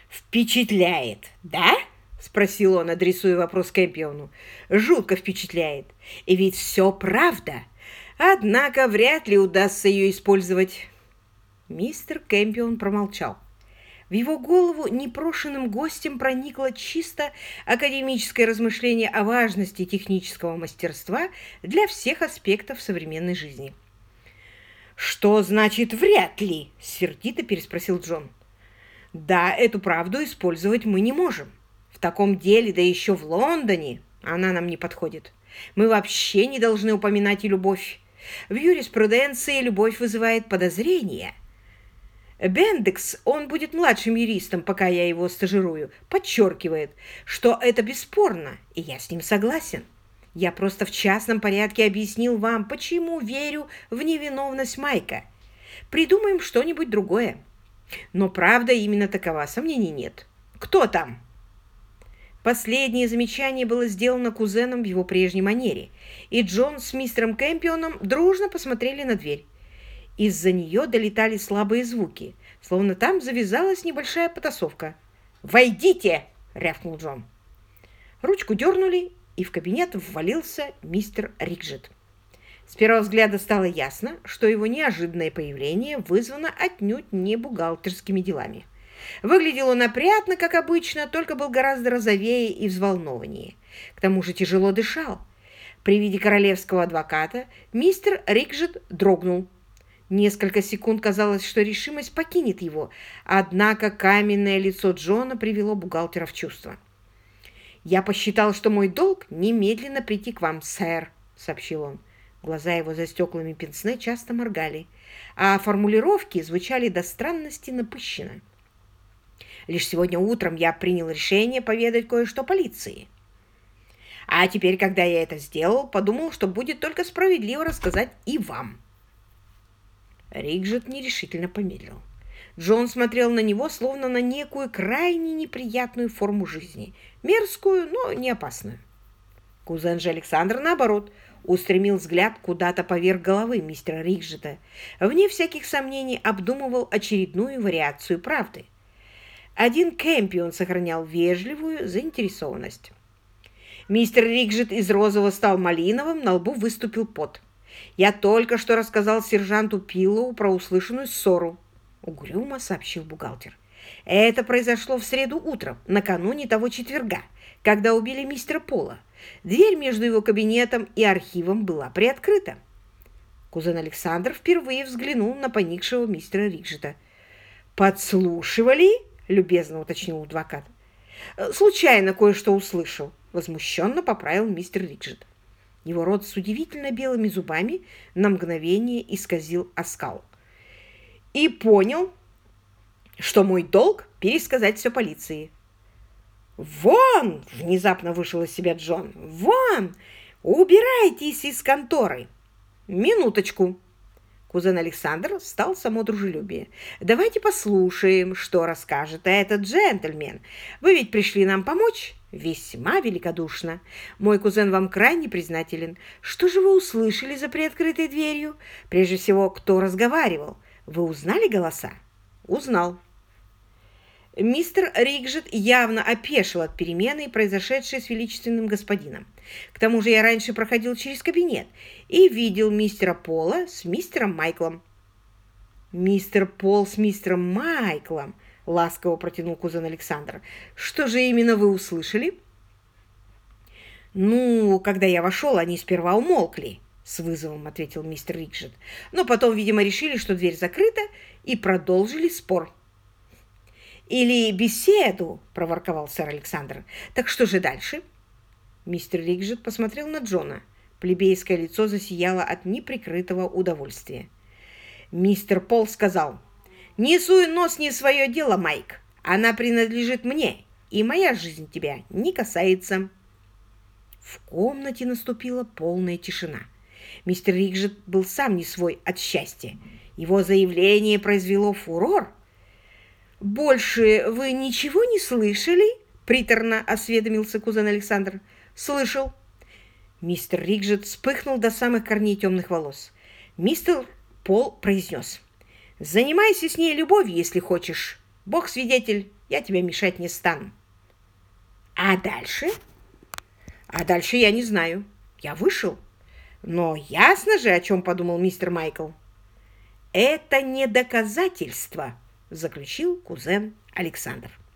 «Впечатляет, да?» — спросил он, адресуя вопрос Кэмпиону. «Жутко впечатляет. И ведь все правда. Однако вряд ли удастся ее использовать». Мистер Кэмпион промолчал. В его голову непрошенным гостем проникло чисто академическое размышление о важности технического мастерства для всех аспектов современной жизни. «Что значит «вряд ли»?» — сердито переспросил Джон. «Да, эту правду использовать мы не можем. В таком деле, да еще в Лондоне, она нам не подходит. Мы вообще не должны упоминать и любовь. В юриспруденции любовь вызывает подозрения». Бендекс, он будет младшим юристом, пока я его стажирую, подчеркивает, что это бесспорно, и я с ним согласен. Я просто в частном порядке объяснил вам, почему верю в невиновность Майка. Придумаем что-нибудь другое. Но правда именно такова, сомнений нет. Кто там? Последнее замечание было сделано кузеном в его прежней манере, и Джон с мистером Кэмпионом дружно посмотрели на дверь. Из-за нее долетали слабые звуки, словно там завязалась небольшая потасовка. «Войдите!» — рявкнул Джон. Ручку дернули, и в кабинет ввалился мистер Рикджет. С первого взгляда стало ясно, что его неожиданное появление вызвано отнюдь не бухгалтерскими делами. Выглядел он опрятно, как обычно, только был гораздо розовее и взволнованнее. К тому же тяжело дышал. При виде королевского адвоката мистер Рикджет дрогнул. Несколько секунд казалось, что решимость покинет его, однако каменное лицо Джона привело бухгалтера в чувство. «Я посчитал, что мой долг немедленно прийти к вам, сэр», — сообщил он. Глаза его за стеклами пенсне часто моргали, а формулировки звучали до странности напыщенно. «Лишь сегодня утром я принял решение поведать кое-что полиции. А теперь, когда я это сделал, подумал, что будет только справедливо рассказать и вам». Рикджет нерешительно помедлил. Джон смотрел на него, словно на некую крайне неприятную форму жизни. Мерзкую, но не опасную. Кузен же Александр, наоборот, устремил взгляд куда-то поверх головы мистера Рикджета. Вне всяких сомнений обдумывал очередную вариацию правды. Один Кэмпион сохранял вежливую заинтересованность. Мистер Рикджет из розового стал малиновым, на лбу выступил пот. «Я только что рассказал сержанту Пиллоу про услышанную ссору», — угрюмо сообщил бухгалтер. «Это произошло в среду утром, накануне того четверга, когда убили мистера Пола. Дверь между его кабинетом и архивом была приоткрыта». Кузен Александр впервые взглянул на поникшего мистера Рикджета. «Подслушивали?» — любезно уточнил адвокат. «Случайно кое-что услышал», — возмущенно поправил мистер Рикджет. Его рот с удивительно белыми зубами на мгновение исказил оскал. «И понял, что мой долг пересказать все полиции». «Вон!» — внезапно вышел из себя Джон. «Вон! Убирайтесь из конторы!» «Минуточку!» Кузен Александр стал само дружелюбие. «Давайте послушаем, что расскажет этот джентльмен. Вы ведь пришли нам помочь?» «Весьма великодушно. Мой кузен вам крайне признателен. Что же вы услышали за приоткрытой дверью? Прежде всего, кто разговаривал? Вы узнали голоса?» «Узнал». Мистер Рикджет явно опешил от перемены, произошедшей с величественным господином. К тому же я раньше проходил через кабинет и видел мистера Пола с мистером Майклом. «Мистер Пол с мистером Майклом?» — ласково протянул кузен Александр. «Что же именно вы услышали?» «Ну, когда я вошел, они сперва умолкли», — с вызовом ответил мистер Рикджет. «Но потом, видимо, решили, что дверь закрыта, и продолжили спор». «Или беседу», — проворковал сэр Александр. «Так что же дальше?» Мистер Рикджет посмотрел на Джона. Плебейское лицо засияло от неприкрытого удовольствия. Мистер Пол сказал: «Не суй нос не в свое дело, Майк. Она принадлежит мне, и моя жизнь тебя не касается». В комнате наступила полная тишина. Мистер Рикджет был сам не свой от счастья. Его заявление произвело фурор. «Больше вы ничего не слышали?» — приторно осведомился кузен Александр. «Слышал». Мистер Рикджет вспыхнул до самых корней темных волос. Мистер Пол произнес: «Занимайся с ней любовью, если хочешь. Бог свидетель, Я тебе мешать не стану. А дальше? А дальше я не знаю. Я вышел. Но ясно же, о чем подумал мистер Майкл. Это не доказательство, заключил кузен Александр.